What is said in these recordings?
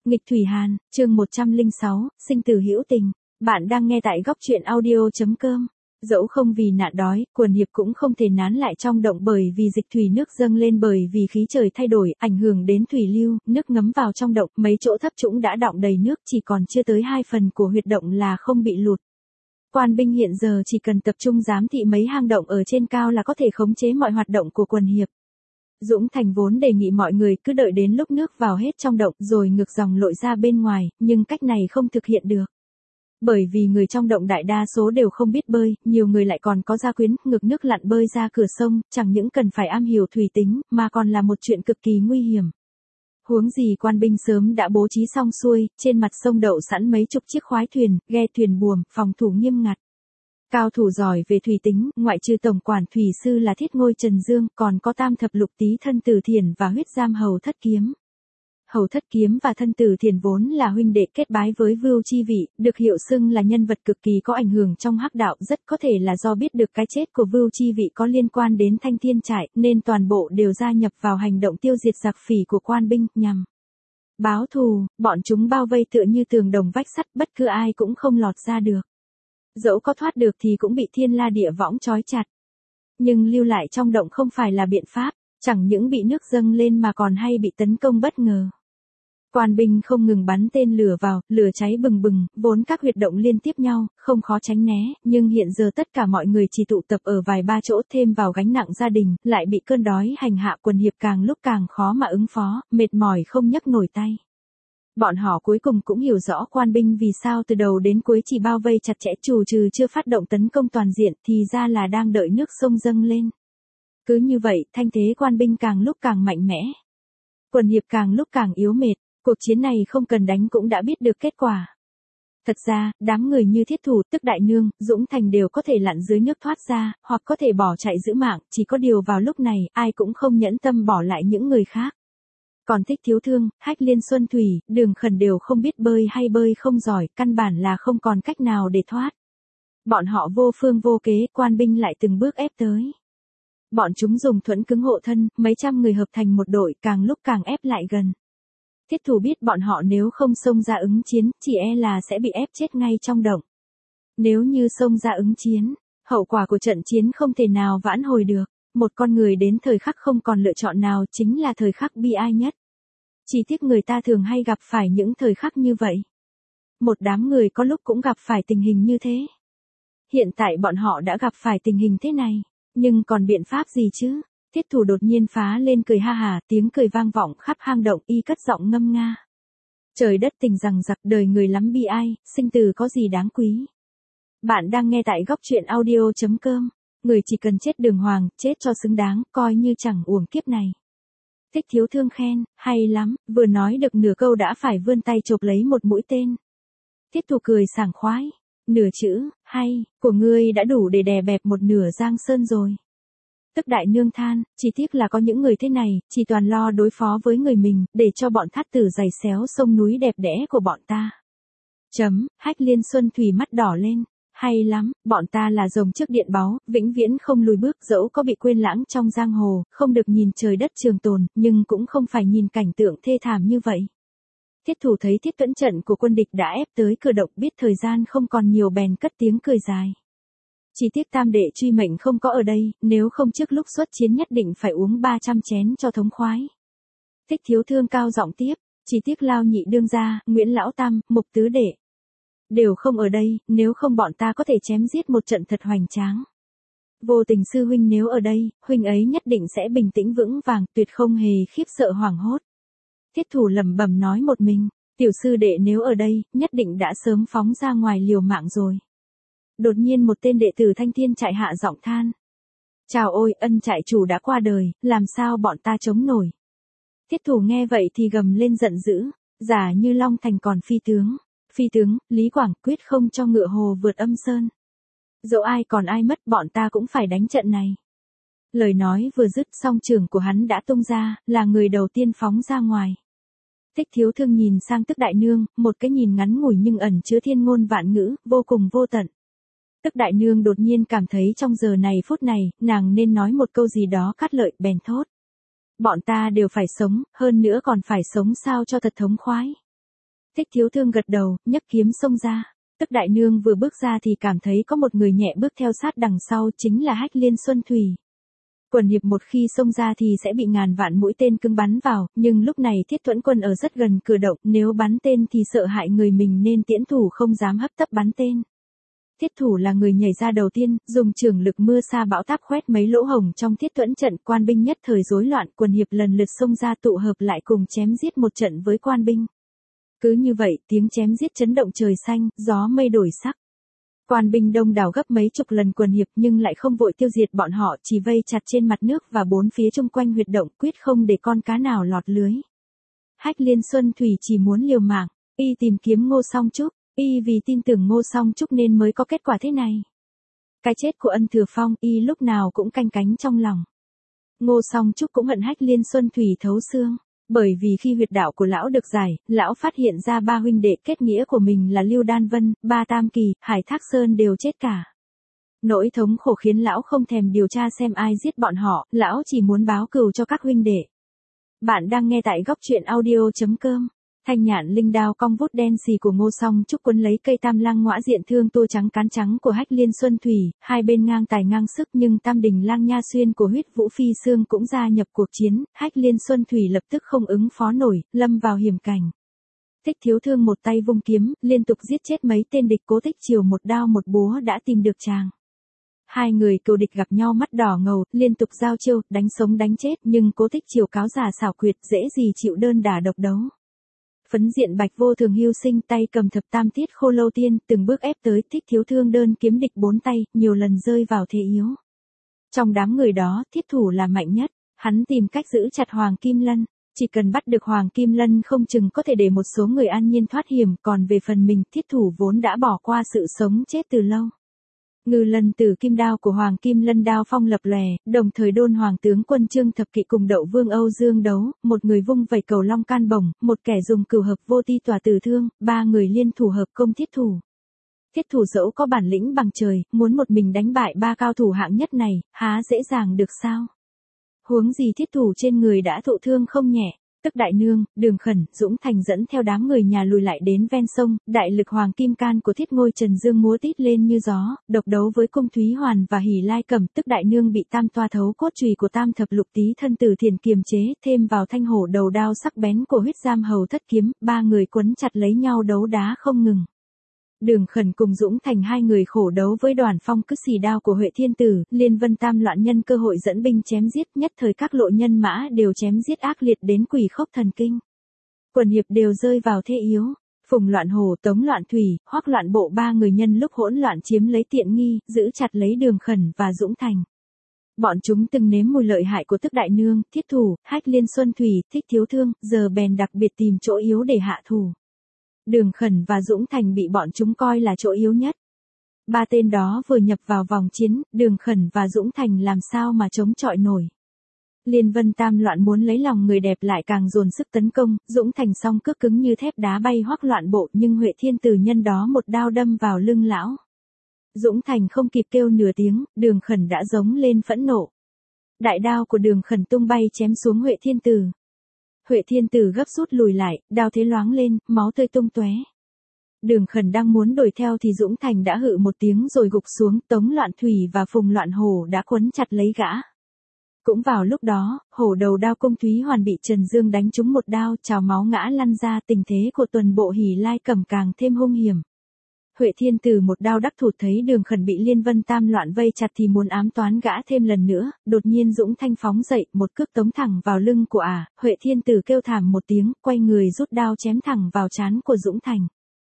Nghịch Thủy Hàn, chương 106, sinh tử hữu tình. Bạn đang nghe tại góc truyện audio.com. Dẫu không vì nạn đói, quần hiệp cũng không thể nán lại trong động bởi vì dịch thủy nước dâng lên bởi vì khí trời thay đổi, ảnh hưởng đến thủy lưu, nước ngấm vào trong động, mấy chỗ thấp trũng đã đọng đầy nước, chỉ còn chưa tới 2 phần của huyệt động là không bị lụt. Quan binh hiện giờ chỉ cần tập trung giám thị mấy hang động ở trên cao là có thể khống chế mọi hoạt động của quần hiệp. Dũng Thành vốn đề nghị mọi người cứ đợi đến lúc nước vào hết trong động rồi ngược dòng lội ra bên ngoài, nhưng cách này không thực hiện được. Bởi vì người trong động đại đa số đều không biết bơi, nhiều người lại còn có gia quyến, ngược nước lặn bơi ra cửa sông, chẳng những cần phải am hiểu thủy tính, mà còn là một chuyện cực kỳ nguy hiểm. Huống gì quan binh sớm đã bố trí xong xuôi, trên mặt sông đậu sẵn mấy chục chiếc khoái thuyền, ghe thuyền buồm, phòng thủ nghiêm ngặt. Cao thủ giỏi về thủy tính, ngoại trừ tổng quản thủy sư là Thiết Ngôi Trần Dương, còn có Tam Thập Lục Tý Thân Tử Thiền và huyết giam Hầu Thất Kiếm. Hầu Thất Kiếm và Thân Tử Thiền vốn là huynh đệ kết bái với Vưu Chi Vị, được hiệu xưng là nhân vật cực kỳ có ảnh hưởng trong hắc đạo, rất có thể là do biết được cái chết của Vưu Chi Vị có liên quan đến Thanh Thiên Trại, nên toàn bộ đều gia nhập vào hành động tiêu diệt giặc phỉ của quan binh, nhằm báo thù. Bọn chúng bao vây tựa như tường đồng vách sắt, bất cứ ai cũng không lọt ra được. Dẫu có thoát được thì cũng bị thiên la địa võng trói chặt. Nhưng lưu lại trong động không phải là biện pháp, chẳng những bị nước dâng lên mà còn hay bị tấn công bất ngờ. Quan binh không ngừng bắn tên lửa vào, lửa cháy bừng bừng, vốn các huyệt động liên tiếp nhau, không khó tránh né, nhưng hiện giờ tất cả mọi người chỉ tụ tập ở vài ba chỗ, thêm vào gánh nặng gia đình, lại bị cơn đói hành hạ, quần hiệp càng lúc càng khó mà ứng phó, mệt mỏi không nhấc nổi tay. Bọn họ cuối cùng cũng hiểu rõ quan binh vì sao từ đầu đến cuối chỉ bao vây chặt chẽ, trừ chưa phát động tấn công toàn diện, thì ra là đang đợi nước sông dâng lên. Cứ như vậy, thanh thế quan binh càng lúc càng mạnh mẽ. Quần hiệp càng lúc càng yếu mệt, cuộc chiến này không cần đánh cũng đã biết được kết quả. Thật ra, đám người như Thiết Thủ, Tức Đại Nương, Dũng Thành đều có thể lặn dưới nước thoát ra, hoặc có thể bỏ chạy giữ mạng, chỉ có điều vào lúc này, ai cũng không nhẫn tâm bỏ lại những người khác. Còn Thích Thiếu Thương, Hách Liên Xuân Thủy, Đường Khẩn đều không biết bơi hay bơi không giỏi, căn bản là không còn cách nào để thoát. Bọn họ vô phương vô kế, quan binh lại từng bước ép tới. Bọn chúng dùng thuẫn cứng hộ thân, mấy trăm người hợp thành một đội, càng lúc càng ép lại gần. Thiết Thủ biết bọn họ nếu không xông ra ứng chiến, chỉ e là sẽ bị ép chết ngay trong động. Nếu như xông ra ứng chiến, hậu quả của trận chiến không thể nào vãn hồi được. Một con người đến thời khắc không còn lựa chọn nào chính là thời khắc bi ai nhất. Chỉ tiếc người ta thường hay gặp phải những thời khắc như vậy. Một đám người có lúc cũng gặp phải tình hình như thế. Hiện tại bọn họ đã gặp phải tình hình thế này, nhưng còn biện pháp gì chứ? Thiết Thủ đột nhiên phá lên cười ha hà, tiếng cười vang vọng khắp hang động, y cất giọng ngâm nga. Trời đất tình rằng giặc, đời người lắm bi ai, sinh tử có gì đáng quý. Bạn đang nghe tại góc truyện audio.com. Người chỉ cần chết đường hoàng, chết cho xứng đáng, coi như chẳng uổng kiếp này. Thích Thiếu Thương khen, hay lắm, vừa nói được nửa câu đã phải vươn tay chộp lấy một mũi tên. Thiết Thủ cười sảng khoái, nửa chữ, hay, của ngươi đã đủ để đè bẹp một nửa Giang Sơn rồi. Tức Đại Nương than, chỉ tiếc là có những người thế này, chỉ toàn lo đối phó với người mình, để cho bọn thát tử giày xéo sông núi đẹp đẽ của bọn ta. Hách Liên Xuân Thủy mắt đỏ lên. Hay lắm, bọn ta là rồng trước điện báu, vĩnh viễn không lùi bước, dẫu có bị quên lãng trong giang hồ, không được nhìn trời đất trường tồn, nhưng cũng không phải nhìn cảnh tượng thê thảm như vậy. Thiết Thủ thấy thiết cẫn trận của quân địch đã ép tới cửa động, biết thời gian không còn nhiều bèn cất tiếng cười dài. Chỉ tiếc tam đệ truy mệnh không có ở đây, nếu không trước lúc xuất chiến nhất định phải uống 300 chén cho thống khoái. Thích Thiếu Thương cao giọng tiếp, chỉ tiếc Lao Nhị đương gia, Nguyễn Lão Tam, Mục Tứ Đệ đều không ở đây, nếu không bọn ta có thể chém giết một trận thật hoành tráng. Vô Tình sư huynh nếu ở đây, huynh ấy nhất định sẽ bình tĩnh vững vàng, tuyệt không hề khiếp sợ hoảng hốt. Thiết Thủ lẩm bẩm nói một mình, tiểu sư đệ nếu ở đây, nhất định đã sớm phóng ra ngoài liều mạng rồi. Đột nhiên một tên đệ tử Thanh Thiên Trại hạ giọng than. Chào ôi, Ân trại chủ đã qua đời, làm sao bọn ta chống nổi. Thiết Thủ nghe vậy thì gầm lên giận dữ, giả như Long Thành còn phi tướng, Lý Quảng quyết không cho ngựa hồ vượt âm sơn. Dẫu ai còn ai mất bọn ta cũng phải đánh trận này. Lời nói vừa dứt song trường của hắn đã tung ra, là người đầu tiên phóng ra ngoài. Thích Thiếu Thương nhìn sang Tức Đại Nương, một cái nhìn ngắn ngủi nhưng ẩn chứa thiên ngôn vạn ngữ, vô cùng vô tận. Tức Đại Nương đột nhiên cảm thấy trong giờ này phút này, nàng nên nói một câu gì đó cắt lợi, bèn thốt. Bọn ta đều phải sống, hơn nữa còn phải sống sao cho thật thống khoái. Thích Thiếu Thương gật đầu, nhấc kiếm xông ra. Tức đại nương vừa bước ra thì cảm thấy có một người nhẹ bước theo sát đằng sau, chính là Hách Liên Xuân Thủy. Quần hiệp một khi xông ra thì sẽ bị ngàn vạn mũi tên cứng bắn vào, nhưng lúc này Thiết Thuẫn Quân ở rất gần cửa động, nếu bắn tên thì sợ hại người mình nên tiễn thủ không dám hấp tấp bắn tên. Thiết thủ là người nhảy ra đầu tiên, dùng trường lực mưa sa bão táp khoét mấy lỗ hổng trong Thiết Thuẫn trận, quan binh nhất thời rối loạn, quần hiệp lần lượt xông ra tụ hợp lại cùng chém giết một trận với quan binh. Cứ như vậy, tiếng chém giết chấn động trời xanh, gió mây đổi sắc. Quan binh đông đảo gấp mấy chục lần quần hiệp nhưng lại không vội tiêu diệt bọn họ, chỉ vây chặt trên mặt nước và bốn phía chung quanh huyệt động, quyết không để con cá nào lọt lưới. Hách Liên Xuân Thủy chỉ muốn liều mạng, y tìm kiếm Ngô Song Trúc, y vì tin tưởng Ngô Song Trúc nên mới có kết quả thế này. Cái chết của Ân Thừa Phong, y lúc nào cũng canh cánh trong lòng. Ngô Song Trúc cũng hận Hách Liên Xuân Thủy thấu xương. Bởi vì khi huyệt đạo của lão được giải, lão phát hiện ra ba huynh đệ kết nghĩa của mình là Lưu Đan Vân, Ba Tam Kỳ, Hải Thác Sơn đều chết cả. Nỗi thống khổ khiến lão không thèm điều tra xem ai giết bọn họ, lão chỉ muốn báo cừu cho các huynh đệ. Bạn đang nghe tại góc truyện audio.com. Thanh nhạn linh đao cong vút đen xì của Ngô Song Trúc quấn lấy cây tam lang ngõa diện thương tua trắng cán trắng của Hách Liên Xuân Thủy, hai bên ngang tài ngang sức nhưng tam đình lang nha xuyên của Huyết Vũ Phi Sương cũng gia nhập cuộc chiến, Hách Liên Xuân Thủy lập tức không ứng phó nổi, lâm vào hiểm cảnh. Thích Thiếu Thương một tay vung kiếm, liên tục giết chết mấy tên địch, Cố Tích Triều một đao một búa đã tìm được chàng. Hai người cừu địch gặp nhau mắt đỏ ngầu, liên tục giao chiêu, đánh sống đánh chết nhưng Cố Tích Triều cáo già xảo quyệt, dễ gì chịu đơn đả độc đấu. Phấn diện Bạch Vô Thường hưu sinh tay cầm thập tam tiết khô lâu tiên, từng bước ép tới, Thích Thiếu Thương đơn kiếm địch bốn tay, nhiều lần rơi vào thế yếu. Trong đám người đó, thiết thủ là mạnh nhất, hắn tìm cách giữ chặt Hoàng Kim Lân, chỉ cần bắt được Hoàng Kim Lân không chừng có thể để một số người an nhiên thoát hiểm, còn về phần mình, thiết thủ vốn đã bỏ qua sự sống chết từ lâu. Ngư Lân Tử kim đao của Hoàng Kim Lân đao phong lập lòe, đồng thời đôn Hoàng tướng quân Trương Thập Kỵ cùng Đậu Vương Âu Dương đấu, một người vung vẩy cầu long can bổng, một kẻ dùng cửu hợp vô ti tỏa tử thương, ba người liên thủ hợp công thiết thủ. Thiết thủ dẫu có bản lĩnh bằng trời, muốn một mình đánh bại ba cao thủ hạng nhất này, há dễ dàng được sao? Huống gì thiết thủ trên người đã thụ thương không nhẹ. Tức đại nương, Đường Khẩn, Dũng Thành dẫn theo đám người nhà lùi lại đến ven sông, đại lực Hoàng Kim Can của Thiết Ngôi Trần Dương múa tít lên như gió, độc đấu với Cung Thúy Hoàn và Hỉ Lai Cẩm. Tức đại nương bị tam toa thấu cốt chùy của tam thập lục tí thân tử thiền kiềm chế, thêm vào thanh hổ đầu đao sắc bén của Huyết Giam Hầu Thất Kiếm, ba người quấn chặt lấy nhau đấu đá không ngừng. Đường Khẩn cùng Dũng Thành hai người khổ đấu với Đoàn Phong cứ xì đao của Huệ Thiên Tử, Liên Vân Tam loạn nhân cơ hội dẫn binh chém giết, nhất thời các lộ nhân mã đều chém giết ác liệt đến quỷ khốc thần kinh. Quần hiệp đều rơi vào thế yếu, Phùng Loạn Hổ, Tống Loạn Thủy, Hoắc Loạn Bộ ba người nhân lúc hỗn loạn chiếm lấy tiện nghi, giữ chặt lấy Đường Khẩn và Dũng Thành. Bọn chúng từng nếm mùi lợi hại của Tức đại nương, thiết thủ, Hách Liên Xuân Thủy, Thích Thiếu Thương, giờ bèn đặc biệt tìm chỗ yếu để hạ thủ. Đường Khẩn và Dũng Thành bị bọn chúng coi là chỗ yếu nhất. Ba tên đó vừa nhập vào vòng chiến, Đường Khẩn và Dũng Thành làm sao mà chống chọi nổi. Liên Vân Tam loạn muốn lấy lòng người đẹp lại càng dồn sức tấn công, Dũng Thành song cước cứng như thép đá bay Hoắc Loạn Bộ nhưng Huệ Thiên Tử nhân đó một đao đâm vào lưng lão. Dũng Thành không kịp kêu nửa tiếng, Đường Khẩn đã giống lên phẫn nộ. Đại đao của Đường Khẩn tung bay chém xuống Huệ Thiên Tử. Huệ Thiên Tử gấp rút lùi lại, đao thế loáng lên, máu tươi tung tóe. Đường Khẩn đang muốn đuổi theo thì Dũng Thành đã hự một tiếng rồi gục xuống, Tống Loạn Thủy và Phùng Loạn Hổ đã quấn chặt lấy gã. Cũng vào lúc đó, hổ đầu đao Cung Thúy Hoàn bị Trần Dương đánh trúng một đao, trào máu ngã lăn ra, tình thế của tuần bộ Hỉ Lai Cẩm càng thêm hung hiểm. Huệ Thiên Tử một đao đắc thủ thấy Đường Khẩn bị Liên Vân Tam loạn vây chặt thì muốn ám toán gã thêm lần nữa, đột nhiên Dũng Thanh phóng dậy, một cước tống thẳng vào lưng của Huệ Thiên Tử kêu thảm một tiếng, quay người rút đao chém thẳng vào trán của Dũng Thành.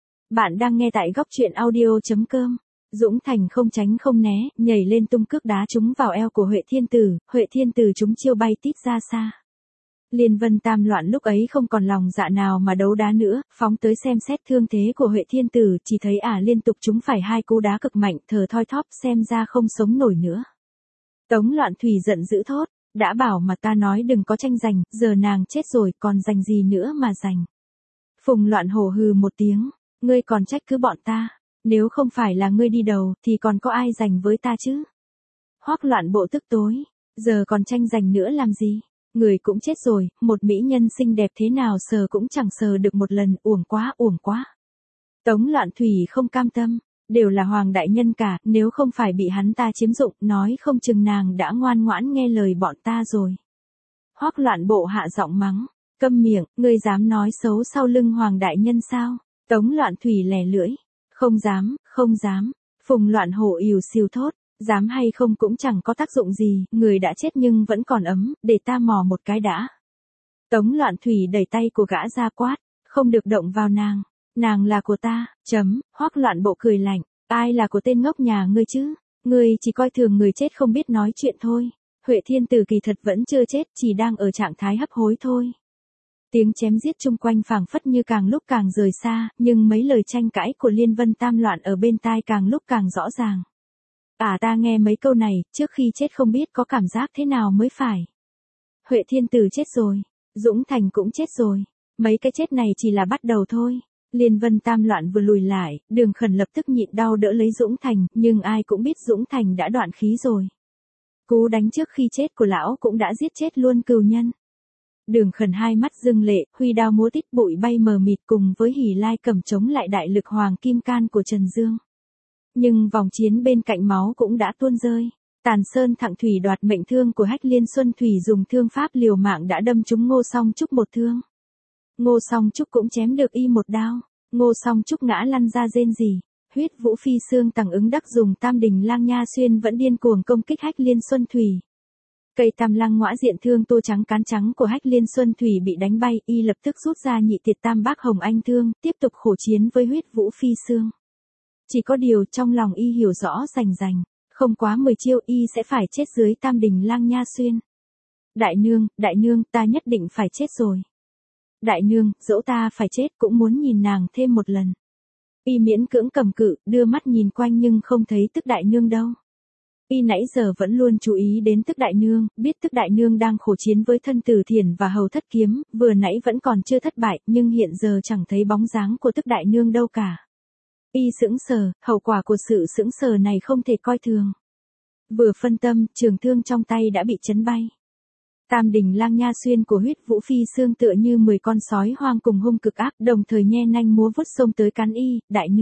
Bạn đang nghe tại góc truyện audio.com. Dũng Thành không tránh không né, nhảy lên tung cước đá trúng vào eo của Huệ Thiên Tử trúng chiêu bay tít ra xa. Liên Vân Tam loạn lúc ấy không còn lòng dạ nào mà đấu đá nữa, phóng tới xem xét thương thế của Huệ Thiên Tử, chỉ thấy liên tục trúng phải hai cú đá cực mạnh, thở thoi thóp xem ra không sống nổi nữa. Tống Loạn Thủy giận dữ thốt, đã bảo mà ta nói đừng có tranh giành, giờ nàng chết rồi còn giành gì nữa mà giành. Phùng Loạn Hổ hừ một tiếng, ngươi còn trách cứ bọn ta, nếu không phải là ngươi đi đầu thì còn có ai giành với ta chứ. Hoắc Loạn Bộ tức tối, giờ còn tranh giành nữa làm gì? người cũng chết rồi, một mỹ nhân xinh đẹp thế nào sờ cũng chẳng sờ được một lần, uổng quá uổng quá. Tống Loạn Thủy không cam tâm, đều là Hoàng đại nhân cả, nếu không phải bị hắn ta chiếm dụng, nói không chừng nàng đã ngoan ngoãn nghe lời bọn ta rồi. Hoắc Loạn Bộ hạ giọng mắng, câm miệng, ngươi dám nói xấu sau lưng Hoàng đại nhân sao? Tống Loạn Thủy lè lưỡi, không dám, không dám. Phùng Loạn Hổ ìu xìu thốt, dám hay không cũng chẳng có tác dụng gì, người đã chết nhưng vẫn còn ấm, để ta mò một cái đã. Tống Loạn Thủy đẩy tay của gã ra quát, không được động vào nàng là của ta, Hoắc Loạn Bộ cười lạnh, ai là của tên ngốc nhà ngươi chứ, ngươi chỉ coi thường người chết không biết nói chuyện thôi. Huệ Thiên Tử kỳ thật vẫn chưa chết, chỉ đang ở trạng thái hấp hối thôi. Tiếng chém giết chung quanh phảng phất như càng lúc càng rời xa, nhưng mấy lời tranh cãi của Liên Vân Tam Loạn ở bên tai càng lúc càng rõ ràng. Ta nghe mấy câu này, trước khi chết không biết có cảm giác thế nào mới phải. Huệ Thiên Tử chết rồi, Dũng Thành cũng chết rồi, mấy cái chết này chỉ là bắt đầu thôi. Liên Vân Tam Loạn vừa lùi lại, Đường Khẩn lập tức nhịn đau đỡ lấy Dũng Thành, nhưng ai cũng biết Dũng Thành đã đoạn khí rồi. Cú đánh trước khi chết của lão cũng đã giết chết luôn cừu nhân. Đường Khẩn hai mắt rưng lệ, huy đao múa tít bụi bay mờ mịt cùng với Hỉ Lai cầm chống lại đại lực hoàng kim can của Trần Dương. Nhưng vòng chiến bên cạnh máu cũng đã tuôn rơi. Tàn Sơn Thặng Thủy đoạt mệnh thương của Hách Liên Xuân Thủy dùng thương pháp liều mạng đã đâm trúng Ngô Song Trúc một thương. Ngô Song Trúc cũng chém được y một đao. Ngô Song Trúc ngã lăn ra rên rỉ. Huyết Vũ Phi Xương Tằng ứng đắc dùng Tam Đình Lang Nha Xuyên vẫn điên cuồng công kích Hách Liên Xuân Thủy. Cây Tam Lăng Ngõa diện thương tô trắng cán trắng của Hách Liên Xuân Thủy bị đánh bay, y lập tức rút ra nhị tiệt tam bác hồng anh thương, tiếp tục khổ chiến với Huyết Vũ Phi Xương. Chỉ có điều trong lòng y hiểu rõ rành rành, không quá 10 chiêu y sẽ phải chết dưới Tam Đình Lang Nha Xuyên. Đại nương, ta nhất định phải chết rồi. Đại nương, dẫu ta phải chết cũng muốn nhìn nàng thêm một lần. Y miễn cưỡng cầm cự, đưa mắt nhìn quanh nhưng không thấy Tức đại nương đâu. Y nãy giờ vẫn luôn chú ý đến Tức đại nương, biết Tức đại nương đang khổ chiến với Thân Tử Thiền và Hầu Thất Kiếm, vừa nãy vẫn còn chưa thất bại, nhưng hiện giờ chẳng thấy bóng dáng của Tức đại nương đâu cả. Y sững sờ, hậu quả của sự sững sờ này không thể coi thường. Vừa phân tâm, trường thương trong tay đã bị chấn bay. Tam Đình Lang Nha Xuyên của Huyết Vũ Phi Xương tựa như 10 con sói hoang cùng hung cực ác, đồng thời nhe nanh múa vuốt xông tới cắn y.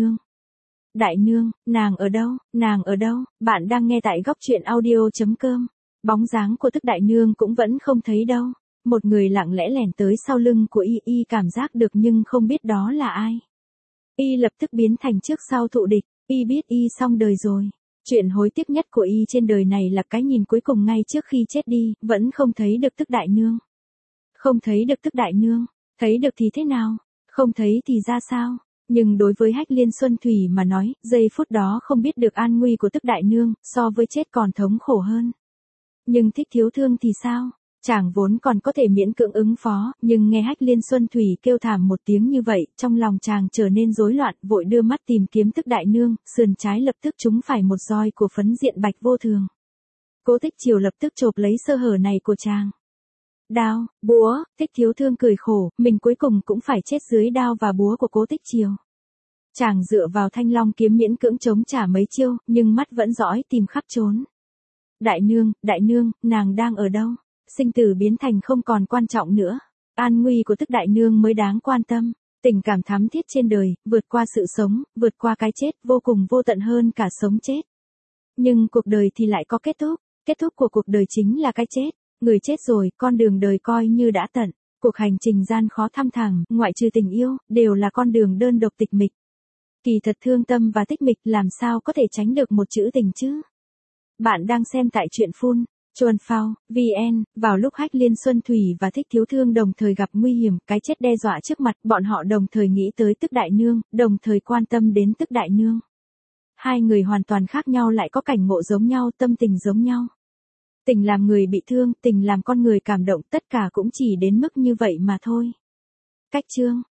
Đại nương, nàng ở đâu? Bạn đang nghe tại góc truyện audio.com. Bóng dáng của Tức đại nương cũng vẫn không thấy đâu. Một người lặng lẽ lẻn tới sau lưng của y cảm giác được nhưng không biết đó là ai. Y lập tức biến thành trước sau thụ địch, y biết y xong đời rồi. Chuyện hối tiếc nhất của y trên đời này là cái nhìn cuối cùng ngay trước khi chết đi, vẫn không thấy được Tức đại nương. Không thấy được Tức đại nương, thấy được thì thế nào, không thấy thì ra sao? Nhưng đối với Hách Liên Xuân Thủy mà nói, giây phút đó không biết được an nguy của Tức đại nương, so với chết còn thống khổ hơn. Nhưng Thích Thiếu Thương thì sao? Chàng vốn còn có thể miễn cưỡng ứng phó, nhưng nghe Hách Liên Xuân Thủy kêu thảm một tiếng như vậy, trong lòng chàng trở nên rối loạn, vội đưa mắt tìm kiếm Tức đại nương, sườn trái lập tức trúng phải một roi của Phấn Diện Bạch Vô Thường. Cố Tích Triều lập tức chộp lấy sơ hở này của chàng. Đao, búa, Thích Thiếu Thương cười khổ, mình cuối cùng cũng phải chết dưới đao và búa của Cố Tích Triều. Chàng dựa vào Thanh Long kiếm miễn cưỡng chống trả mấy chiêu, nhưng mắt vẫn dõi tìm khắp trốn. Đại nương, nàng đang ở đâu? Sinh tử biến thành không còn quan trọng nữa. An nguy của Tức đại nương mới đáng quan tâm. Tình cảm thắm thiết trên đời, vượt qua sự sống, vượt qua cái chết, vô cùng vô tận hơn cả sống chết. Nhưng cuộc đời thì lại có kết thúc. Kết thúc của cuộc đời chính là cái chết. Người chết rồi, con đường đời coi như đã tận. Cuộc hành trình gian khó thăm thẳm, ngoại trừ tình yêu, đều là con đường đơn độc tịch mịch. Kỳ thật thương tâm và tích mịch làm sao có thể tránh được một chữ tình chứ? Bạn đang xem tại truyện Phun Chuan Phao, VN, vào lúc Hách Liên Xuân Thủy và Thích Thiếu Thương đồng thời gặp nguy hiểm, cái chết đe dọa trước mặt, bọn họ đồng thời nghĩ tới Tức đại nương, đồng thời quan tâm đến Tức đại nương. Hai người hoàn toàn khác nhau lại có cảnh ngộ giống nhau, tâm tình giống nhau. Tình làm người bị thương, tình làm con người cảm động, tất cả cũng chỉ đến mức như vậy mà thôi. Cách chương